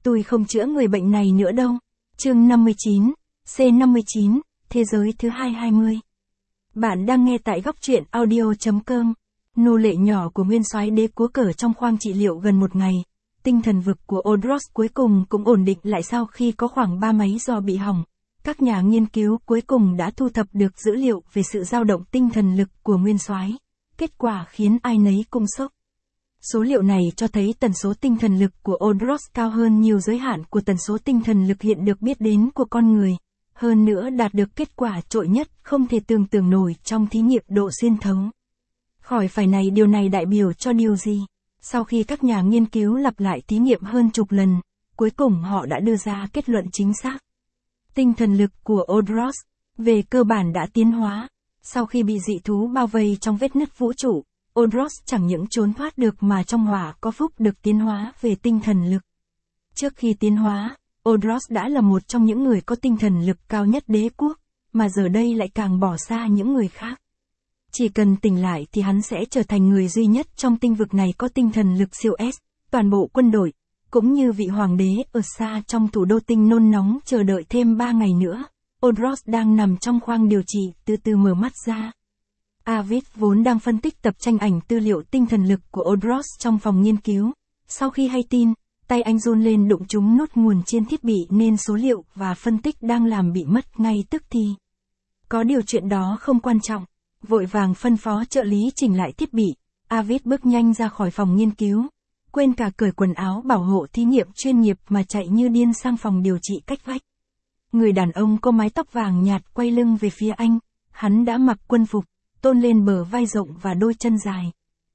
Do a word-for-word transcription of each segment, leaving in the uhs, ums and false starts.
Tôi không chữa người bệnh này nữa đâu. Chương năm mươi chín, C năm mươi chín, Thế giới thứ hai hai mươi. Bạn đang nghe tại góc truyện audio.com. Nô lệ nhỏ của nguyên soái đế cúa cờ trong khoang trị liệu gần một ngày. Tinh thần vực của Odros cuối cùng cũng ổn định lại sau khi có khoảng ba máy do bị hỏng. Các nhà nghiên cứu cuối cùng đã thu thập được dữ liệu về sự dao động tinh thần lực của nguyên soái. Kết quả khiến ai nấy cũng sốc. Số liệu này cho thấy tần số tinh thần lực của Odros cao hơn nhiều giới hạn của tần số tinh thần lực hiện được biết đến của con người. Hơn nữa đạt được kết quả trội nhất không thể tưởng tượng nổi trong thí nghiệm độ xuyên thấu. Khỏi phải này điều này đại biểu cho điều gì? Sau khi các nhà nghiên cứu lặp lại thí nghiệm hơn chục lần, cuối cùng họ đã đưa ra kết luận chính xác. Tinh thần lực của Odros, về cơ bản đã tiến hóa. Sau khi bị dị thú bao vây trong vết nứt vũ trụ, Odros chẳng những trốn thoát được mà trong hỏa có phúc được tiến hóa về tinh thần lực. Trước khi tiến hóa, Odros đã là một trong những người có tinh thần lực cao nhất đế quốc, mà giờ đây lại càng bỏ xa những người khác. Chỉ cần tỉnh lại thì hắn sẽ trở thành người duy nhất trong tinh vực này có tinh thần lực siêu S, toàn bộ quân đội, cũng như vị hoàng đế ở xa trong thủ đô tinh nôn nóng chờ đợi thêm ba ngày nữa. Odros đang nằm trong khoang điều trị từ từ mở mắt ra. Avid vốn đang phân tích tập tranh ảnh tư liệu tinh thần lực của Odros trong phòng nghiên cứu. Sau khi hay tin, tay anh run lên đụng trúng nút nguồn trên thiết bị nên số liệu và phân tích đang làm bị mất ngay tức thì. Có điều chuyện đó không quan trọng. Vội vàng phân phó trợ lý chỉnh lại thiết bị, Avid bước nhanh ra khỏi phòng nghiên cứu. Quên cả cởi quần áo bảo hộ thí nghiệm chuyên nghiệp mà chạy như điên sang phòng điều trị cách vách. Người đàn ông có mái tóc vàng nhạt quay lưng về phía anh. Hắn đã mặc quân phục, tôn lên bờ vai rộng và đôi chân dài.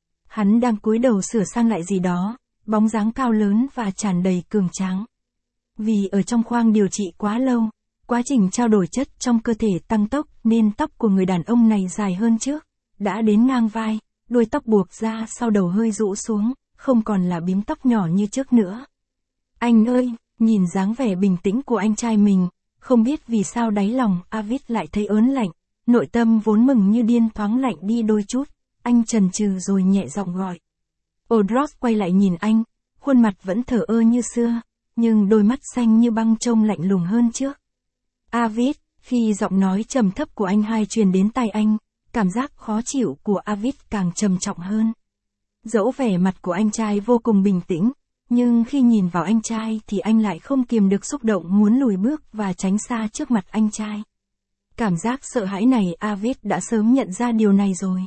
Hắn đang cúi đầu sửa sang lại gì đó, bóng dáng cao lớn và tràn đầy cường tráng. Vì ở trong khoang điều trị quá lâu, quá trình trao đổi chất trong cơ thể tăng tốc nên tóc của người đàn ông này dài hơn trước, đã đến ngang vai, đuôi tóc buộc ra sau đầu hơi rũ xuống, không còn là bím tóc nhỏ như trước nữa. Anh ơi, nhìn dáng vẻ bình tĩnh của anh trai mình, không biết vì sao đáy lòng Avid lại thấy ớn lạnh, nội tâm vốn mừng như điên thoáng lạnh đi đôi chút, anh chần chừ rồi nhẹ giọng gọi. Odros quay lại nhìn anh, khuôn mặt vẫn thờ ơ như xưa, nhưng đôi mắt xanh như băng trông lạnh lùng hơn trước. Avid, khi giọng nói trầm thấp của anh hai truyền đến tai anh, cảm giác khó chịu của Avid càng trầm trọng hơn. Dẫu vẻ mặt của anh trai vô cùng bình tĩnh, nhưng khi nhìn vào anh trai thì anh lại không kiềm được xúc động muốn lùi bước và tránh xa trước mặt anh trai. Cảm giác sợ hãi này Avid đã sớm nhận ra điều này rồi.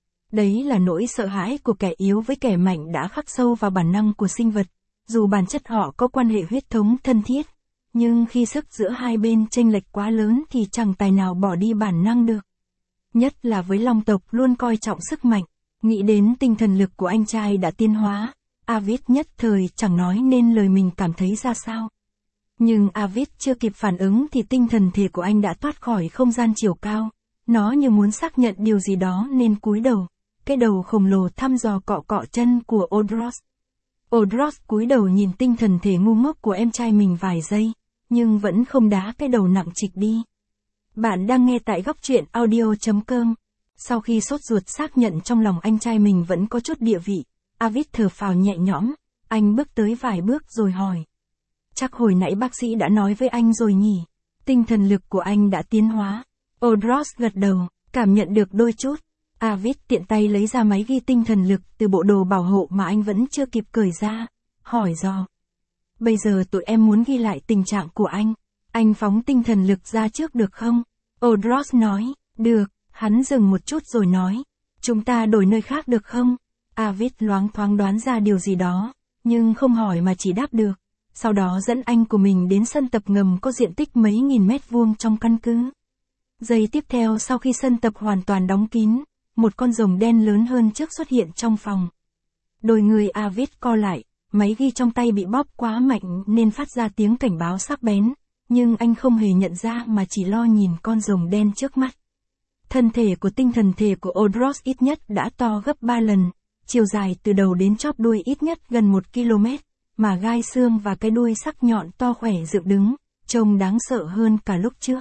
Đấy là nỗi sợ hãi của kẻ yếu với kẻ mạnh đã khắc sâu vào bản năng của sinh vật, dù bản chất họ có quan hệ huyết thống thân thiết. Nhưng khi sức giữa hai bên chênh lệch quá lớn thì chẳng tài nào bỏ đi bản năng được. Nhất là với long tộc luôn coi trọng sức mạnh, nghĩ đến tinh thần lực của anh trai đã tiến hóa, Avid nhất thời chẳng nói nên lời mình cảm thấy ra sao. Nhưng Avid chưa kịp phản ứng thì tinh thần thể của anh đã thoát khỏi không gian chiều cao, nó như muốn xác nhận điều gì đó nên cúi đầu, cái đầu khổng lồ thăm dò cọ cọ chân của Odros. Odros cúi đầu nhìn tinh thần thể ngu ngốc của em trai mình vài giây, nhưng vẫn không đá cái đầu nặng trịch đi. Bạn đang nghe tại góc truyện audio.com. Sau khi sốt ruột xác nhận trong lòng anh trai mình vẫn có chút địa vị, Avid thở phào nhẹ nhõm, anh bước tới vài bước rồi hỏi. Chắc hồi nãy bác sĩ đã nói với anh rồi nhỉ, tinh thần lực của anh đã tiến hóa. Odros gật đầu, cảm nhận được đôi chút. Avid tiện tay lấy ra máy ghi tinh thần lực từ bộ đồ bảo hộ mà anh vẫn chưa kịp cởi ra, hỏi dò. Bây giờ tụi em muốn ghi lại tình trạng của anh, anh phóng tinh thần lực ra trước được không? Odros nói, được, hắn dừng một chút rồi nói, chúng ta đổi nơi khác được không? Avid loáng thoáng đoán ra điều gì đó, nhưng không hỏi mà chỉ đáp được. Sau đó dẫn anh của mình đến sân tập ngầm có diện tích mấy nghìn mét vuông trong căn cứ. Giây tiếp theo sau khi sân tập hoàn toàn đóng kín, một con rồng đen lớn hơn trước xuất hiện trong phòng. Đôi người Avid co lại, máy ghi trong tay bị bóp quá mạnh nên phát ra tiếng cảnh báo sắc bén, nhưng anh không hề nhận ra mà chỉ lo nhìn con rồng đen trước mắt. Thân thể của tinh thần thể của Odros ít nhất đã to gấp ba lần, chiều dài từ đầu đến chóp đuôi ít nhất gần một ki lô mét, mà gai xương và cái đuôi sắc nhọn to khỏe dựng đứng, trông đáng sợ hơn cả lúc trước.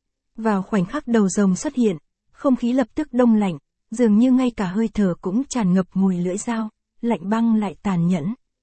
Vào khoảnh khắc đầu rồng xuất hiện, không khí lập tức đông lạnh, dường như ngay cả hơi thở cũng tràn ngập mùi lưỡi dao, lạnh băng lại tàn nhẫn.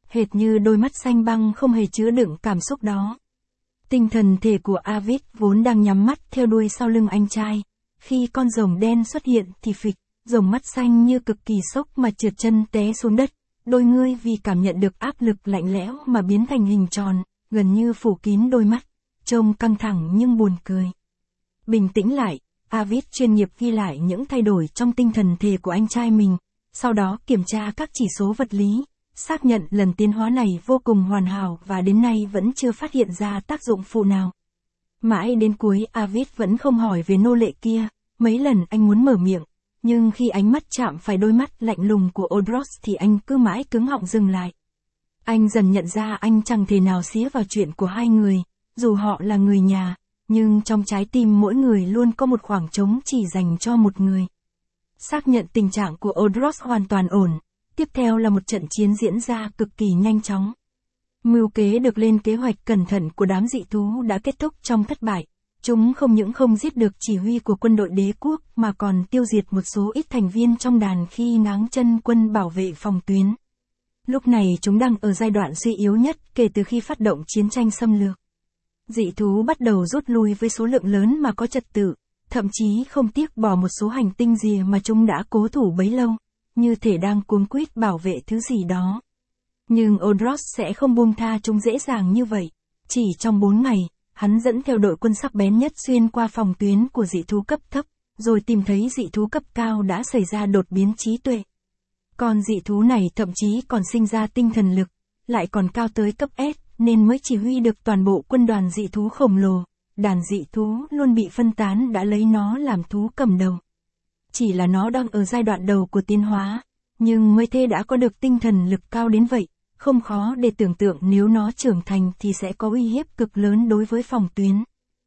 hệt như đôi mắt xanh băng không hề chứa đựng cảm xúc đó. Tinh thần thể của Avid vốn đang nhắm mắt theo đuôi sau lưng anh trai. Khi con rồng đen xuất hiện thì phịch, rồng mắt xanh như cực kỳ sốc mà trượt chân té xuống đất. Đôi ngươi vì cảm nhận được áp lực lạnh lẽo mà biến thành hình tròn, gần như phủ kín đôi mắt. Trông căng thẳng nhưng buồn cười. Bình tĩnh lại, Avid chuyên nghiệp ghi lại những thay đổi trong tinh thần thể của anh trai mình. Sau đó kiểm tra các chỉ số vật lý. Xác nhận lần tiến hóa này vô cùng hoàn hảo và đến nay vẫn chưa phát hiện ra tác dụng phụ nào. Mãi đến cuối Avid vẫn không hỏi về nô lệ kia, mấy lần anh muốn mở miệng, nhưng khi ánh mắt chạm phải đôi mắt lạnh lùng của Odros thì anh cứ mãi cứng họng dừng lại. Anh dần nhận ra anh chẳng thể nào xía vào chuyện của hai người, dù họ là người nhà, nhưng trong trái tim mỗi người luôn có một khoảng trống chỉ dành cho một người. Xác nhận tình trạng của Odros hoàn toàn ổn. Tiếp theo là một trận chiến diễn ra cực kỳ nhanh chóng. Mưu kế được lên kế hoạch cẩn thận của đám dị thú đã kết thúc trong thất bại. Chúng không những không giết được chỉ huy của quân đội đế quốc mà còn tiêu diệt một số ít thành viên trong đàn khi ngáng chân quân bảo vệ phòng tuyến. Lúc này chúng đang ở giai đoạn suy yếu nhất kể từ khi phát động chiến tranh xâm lược. Dị thú bắt đầu rút lui với số lượng lớn mà có trật tự, thậm chí không tiếc bỏ một số hành tinh rìa mà chúng đã cố thủ bấy lâu, như thể đang cuống quýt bảo vệ thứ gì đó. Nhưng Odros sẽ không buông tha chúng dễ dàng như vậy. Chỉ trong bốn ngày, hắn dẫn theo đội quân sắc bén nhất xuyên qua phòng tuyến của dị thú cấp thấp, rồi tìm thấy dị thú cấp cao đã xảy ra đột biến trí tuệ. Con dị thú này thậm chí còn sinh ra tinh thần lực, lại còn cao tới cấp S, nên mới chỉ huy được toàn bộ quân đoàn dị thú khổng lồ. Đàn dị thú luôn bị phân tán đã lấy nó làm thú cầm đầu. Chỉ là nó đang ở giai đoạn đầu của tiến hóa, nhưng mới thế đã có được tinh thần lực cao đến vậy, không khó để tưởng tượng nếu nó trưởng thành thì sẽ có uy hiếp cực lớn đối với phòng tuyến.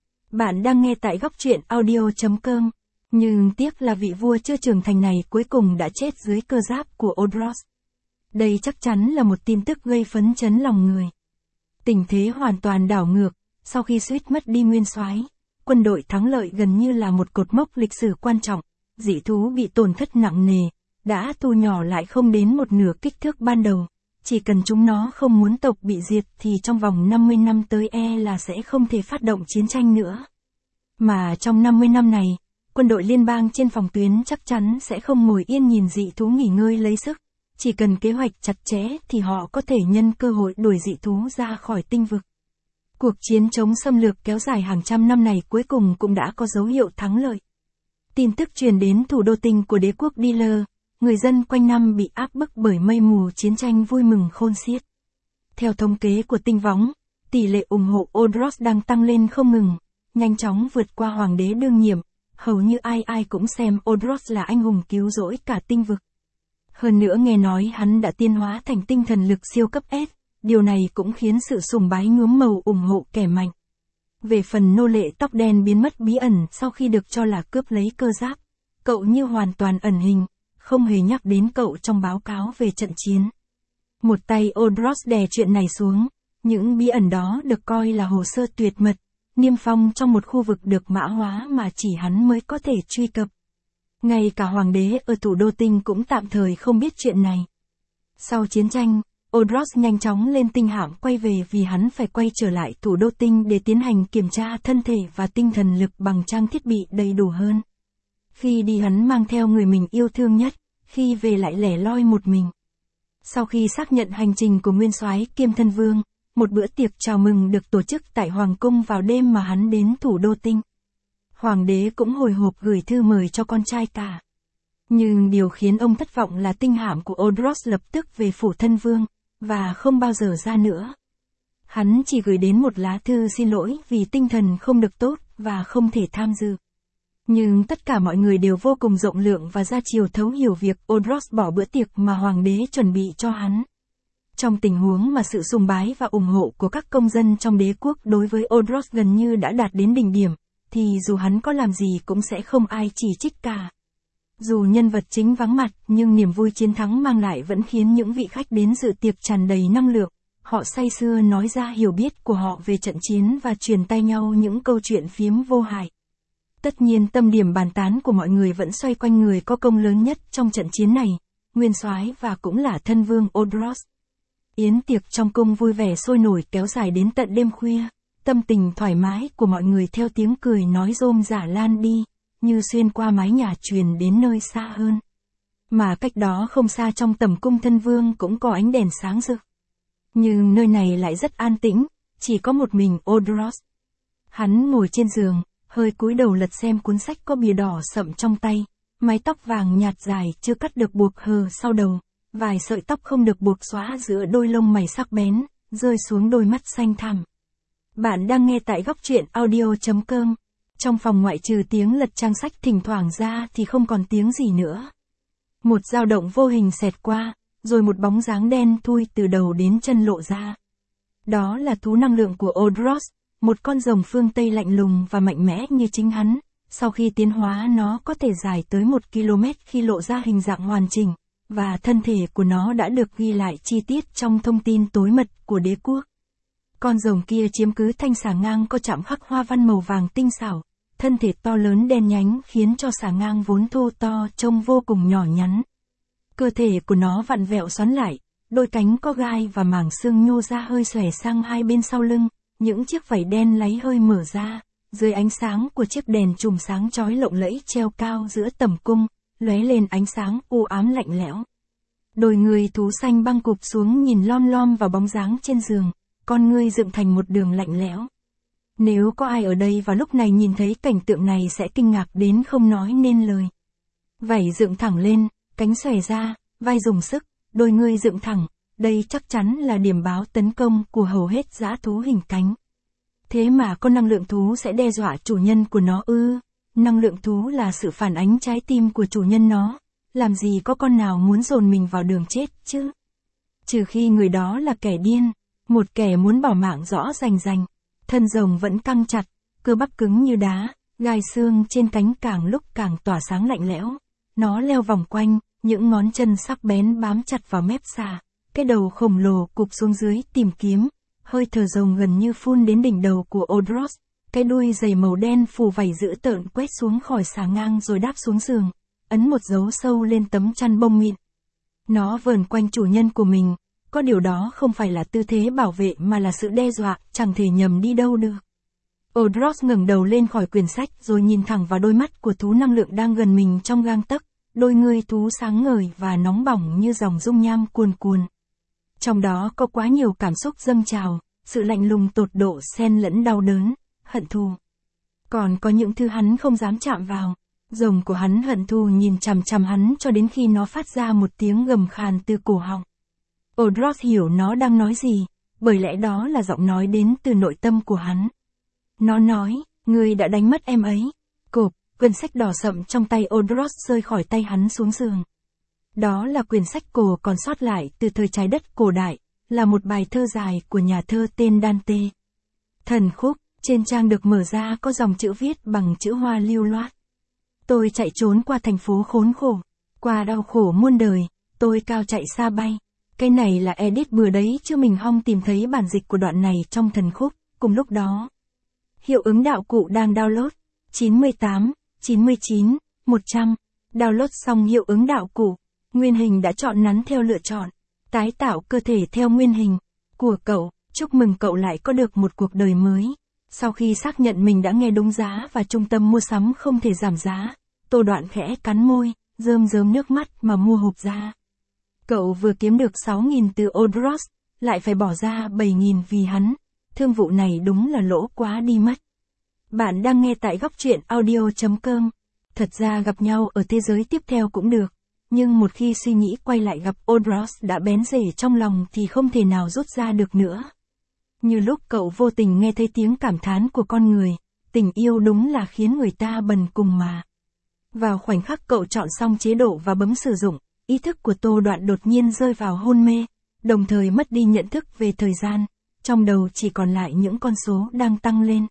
Bạn đang nghe tại góc truyện audio chấm com, nhưng tiếc là vị vua chưa trưởng thành này cuối cùng đã chết dưới cơ giáp của Odros. Đây chắc chắn là một tin tức gây phấn chấn lòng người. Tình thế hoàn toàn đảo ngược, sau khi suýt mất đi nguyên soái, quân đội thắng lợi gần như là một cột mốc lịch sử quan trọng. Dị thú bị tổn thất nặng nề, đã thu nhỏ lại không đến một nửa kích thước ban đầu. Chỉ cần chúng nó không muốn tộc bị diệt thì trong vòng năm mươi năm tới e là sẽ không thể phát động chiến tranh nữa. Mà trong năm mươi năm này, quân đội liên bang trên phòng tuyến chắc chắn sẽ không ngồi yên nhìn dị thú nghỉ ngơi lấy sức. Chỉ cần kế hoạch chặt chẽ thì họ có thể nhân cơ hội đuổi dị thú ra khỏi tinh vực. Cuộc chiến chống xâm lược kéo dài hàng trăm năm này cuối cùng cũng đã có dấu hiệu thắng lợi. Tin tức truyền đến thủ đô tinh của đế quốc Dealer, người dân quanh năm bị áp bức bởi mây mù chiến tranh vui mừng khôn xiết. Theo thống kế của tinh võng, tỷ lệ ủng hộ Odros đang tăng lên không ngừng, nhanh chóng vượt qua hoàng đế đương nhiệm, hầu như ai ai cũng xem Odros là anh hùng cứu rỗi cả tinh vực. Hơn nữa nghe nói hắn đã tiến hóa thành tinh thần lực siêu cấp S, điều này cũng khiến sự sùng bái nhuốm màu ủng hộ kẻ mạnh. Về phần nô lệ tóc đen biến mất bí ẩn sau khi được cho là cướp lấy cơ giáp, cậu như hoàn toàn ẩn hình, không hề nhắc đến cậu trong báo cáo về trận chiến. Một tay Odros đè chuyện này xuống, những bí ẩn đó được coi là hồ sơ tuyệt mật, niêm phong trong một khu vực được mã hóa mà chỉ hắn mới có thể truy cập. Ngay cả hoàng đế ở thủ đô tinh cũng tạm thời không biết chuyện này. Sau chiến tranh, Odros nhanh chóng lên tinh hạm quay về vì hắn phải quay trở lại thủ đô tinh để tiến hành kiểm tra thân thể và tinh thần lực bằng trang thiết bị đầy đủ hơn. Khi đi hắn mang theo người mình yêu thương nhất, khi về lại lẻ loi một mình. Sau khi xác nhận hành trình của nguyên soái kiêm thân vương, một bữa tiệc chào mừng được tổ chức tại hoàng cung vào đêm mà hắn đến thủ đô tinh. Hoàng đế cũng hồi hộp gửi thư mời cho con trai cả. Nhưng điều khiến ông thất vọng là tinh hạm của Odros lập tức về phủ thân vương, và không bao giờ ra nữa. Hắn chỉ gửi đến một lá thư xin lỗi vì tinh thần không được tốt và không thể tham dự. Nhưng tất cả mọi người đều vô cùng rộng lượng và ra chiều thấu hiểu việc Odros bỏ bữa tiệc mà hoàng đế chuẩn bị cho hắn. Trong tình huống mà sự sùng bái và ủng hộ của các công dân trong đế quốc đối với Odros gần như đã đạt đến đỉnh điểm, thì dù hắn có làm gì cũng sẽ không ai chỉ trích cả. Dù nhân vật chính vắng mặt, nhưng niềm vui chiến thắng mang lại vẫn khiến những vị khách đến dự tiệc tràn đầy năng lượng. Họ say sưa nói ra hiểu biết của họ về trận chiến và truyền tay nhau những câu chuyện phiếm vô hại. Tất nhiên tâm điểm bàn tán của mọi người vẫn xoay quanh người có công lớn nhất trong trận chiến này, nguyên soái và cũng là thân vương Odros. Yến tiệc trong cung vui vẻ sôi nổi kéo dài đến tận đêm khuya, tâm tình thoải mái của mọi người theo tiếng cười nói rôm rả lan đi, như xuyên qua mái nhà truyền đến nơi xa hơn. Mà cách đó không xa trong tầm cung thân vương cũng có ánh đèn sáng rực. Nhưng nơi này lại rất an tĩnh, chỉ có một mình Odros. Hắn ngồi trên giường, hơi cúi đầu lật xem cuốn sách có bìa đỏ sậm trong tay, mái tóc vàng nhạt dài chưa cắt được buộc hờ sau đầu, vài sợi tóc không được buộc xóa giữa đôi lông mày sắc bén, rơi xuống đôi mắt xanh thẳm. Bạn đang nghe tại góc truyện audio chấm com. Trong phòng ngoại trừ tiếng lật trang sách thỉnh thoảng ra thì không còn tiếng gì nữa. Một dao động vô hình xẹt qua, rồi một bóng dáng đen thui từ đầu đến chân lộ ra. Đó là thú năng lượng của Odros, một con rồng phương Tây lạnh lùng và mạnh mẽ như chính hắn. Sau khi tiến hóa nó có thể dài tới một ki lô mét khi lộ ra hình dạng hoàn chỉnh, và thân thể của nó đã được ghi lại chi tiết trong thông tin tối mật của đế quốc. Con rồng kia chiếm cứ thanh xà ngang có chạm khắc hoa văn màu vàng tinh xảo, thân thể to lớn đen nhánh khiến cho xà ngang vốn thô to trông vô cùng nhỏ nhắn. Cơ thể của nó vặn vẹo xoắn lại, đôi cánh có gai và mảng xương nhô ra hơi xòe sang hai bên sau lưng, những chiếc vảy đen láy hơi mở ra, dưới ánh sáng của chiếc đèn chùm sáng chói lộng lẫy treo cao giữa tầm cung, lóe lên ánh sáng u ám lạnh lẽo. Đôi người thú xanh băng cụp xuống nhìn lom lom vào bóng dáng trên giường, con ngươi dựng thành một đường lạnh lẽo. Nếu có ai ở đây vào lúc này nhìn thấy cảnh tượng này sẽ kinh ngạc đến không nói nên lời. Vảy dựng thẳng lên, cánh xòe ra, vai dùng sức, đôi ngươi dựng thẳng, đây chắc chắn là điểm báo tấn công của hầu hết dã thú hình cánh. Thế mà con năng lượng thú sẽ đe dọa chủ nhân của nó ư? Năng lượng thú là sự phản ánh trái tim của chủ nhân nó, làm gì có con nào muốn dồn mình vào đường chết chứ? Trừ khi người đó là kẻ điên, một kẻ muốn bỏ mạng rõ rành rành. Thân rồng vẫn căng chặt, cơ bắp cứng như đá, gai xương trên cánh càng lúc càng tỏa sáng lạnh lẽo. Nó leo vòng quanh, những ngón chân sắc bén bám chặt vào mép xà, cái đầu khổng lồ cụp xuống dưới tìm kiếm, hơi thở rồng gần như phun đến đỉnh đầu của Odros, cái đuôi dày màu đen phủ vảy dữ tợn quét xuống khỏi xà ngang rồi đáp xuống giường, ấn một dấu sâu lên tấm chăn bông mịn. Nó vờn quanh chủ nhân của mình, có điều đó không phải là tư thế bảo vệ mà là sự đe dọa, chẳng thể nhầm đi đâu được. Odros ngẩng đầu lên khỏi quyển sách rồi nhìn thẳng vào đôi mắt của thú năng lượng đang gần mình trong gang tấc, đôi ngươi thú sáng ngời và nóng bỏng như dòng dung nham cuồn cuồn. Trong đó có quá nhiều cảm xúc dâng trào, sự lạnh lùng tột độ xen lẫn đau đớn, hận thù. Còn có những thứ hắn không dám chạm vào. Rồng của hắn hận thù nhìn chằm chằm hắn cho đến khi nó phát ra một tiếng gầm khàn từ cổ họng. Odros hiểu nó đang nói gì, bởi lẽ đó là giọng nói đến từ nội tâm của hắn. Nó nói, ngươi đã đánh mất em ấy. Cộp, quyển sách đỏ sậm trong tay Odros rơi khỏi tay hắn xuống giường. Đó là quyển sách cổ còn sót lại từ thời trái đất cổ đại, là một bài thơ dài của nhà thơ tên Dante. Thần khúc, trên trang được mở ra có dòng chữ viết bằng chữ hoa lưu loát. Tôi chạy trốn qua thành phố khốn khổ, qua đau khổ muôn đời, tôi cao chạy xa bay. Cái này là edit bừa đấy chứ mình không tìm thấy bản dịch của đoạn này trong thần khúc, cùng lúc đó. Hiệu ứng đạo cụ đang download, chín mươi tám, chín mươi chín, một trăm, download xong hiệu ứng đạo cụ, nguyên hình đã chọn nắn theo lựa chọn, tái tạo cơ thể theo nguyên hình, của cậu, chúc mừng cậu lại có được một cuộc đời mới. Sau khi xác nhận mình đã nghe đúng giá và trung tâm mua sắm không thể giảm giá, Tô Đoạn khẽ cắn môi, rơm rớm nước mắt mà mua hộp ra. Cậu vừa kiếm được sáu nghìn từ Odros, lại phải bỏ ra bảy nghìn vì hắn. Thương vụ này đúng là lỗ quá đi mất. Bạn đang nghe tại góc truyện audio chấm com. Thật ra gặp nhau ở thế giới tiếp theo cũng được. Nhưng một khi suy nghĩ quay lại gặp Odros đã bén rễ trong lòng thì không thể nào rút ra được nữa. Như lúc cậu vô tình nghe thấy tiếng cảm thán của con người, tình yêu đúng là khiến người ta bần cùng mà. Vào khoảnh khắc cậu chọn xong chế độ và bấm sử dụng, ý thức của Tô Đoạn đột nhiên rơi vào hôn mê, đồng thời mất đi nhận thức về thời gian, trong đầu chỉ còn lại những con số đang tăng lên.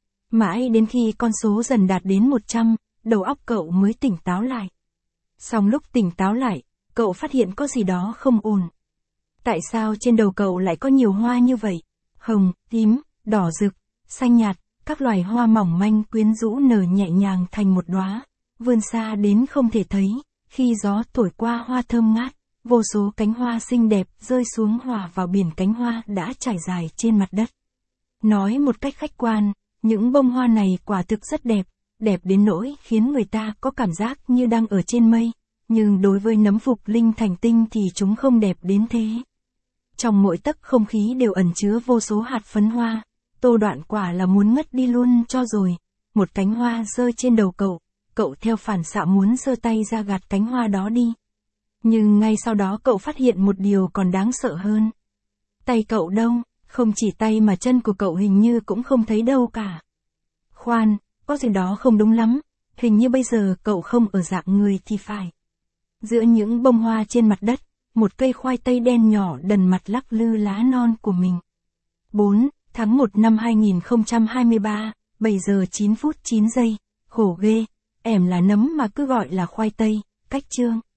Mãi đến khi con số dần đạt đến một trăm, đầu óc cậu mới tỉnh táo lại. Xong lúc tỉnh táo lại, cậu phát hiện có gì đó không ổn. Tại sao trên đầu cậu lại có nhiều hoa như vậy? Hồng, tím, đỏ rực, xanh nhạt, các loài hoa mỏng manh quyến rũ nở nhẹ nhàng thành một đóa, vươn xa đến không thể thấy, khi gió thổi qua hoa thơm ngát, vô số cánh hoa xinh đẹp rơi xuống hòa vào biển cánh hoa đã trải dài trên mặt đất. Nói một cách khách quan, những bông hoa này quả thực rất đẹp, đẹp đến nỗi khiến người ta có cảm giác như đang ở trên mây, nhưng đối với nấm Phục Linh Thành Tinh thì chúng không đẹp đến thế. Trong mỗi tấc không khí đều ẩn chứa vô số hạt phấn hoa, Tô Đoạn quả là muốn ngất đi luôn cho rồi. Một cánh hoa rơi trên đầu cậu, cậu theo phản xạ muốn giơ tay ra gạt cánh hoa đó đi. Nhưng ngay sau đó cậu phát hiện một điều còn đáng sợ hơn. Tay cậu đâu, không chỉ tay mà chân của cậu hình như cũng không thấy đâu cả. Khoan, có gì đó không đúng lắm, hình như bây giờ cậu không ở dạng người thì phải. Giữa những bông hoa trên mặt đất, một cây khoai tây đen nhỏ đần mặt lắc lư lá non của mình. bốn tháng một năm hai nghìn không trăm hai mươi ba, bảy giờ chín phút chín giây, khổ ghê, em là nấm mà cứ gọi là khoai tây, cách chương.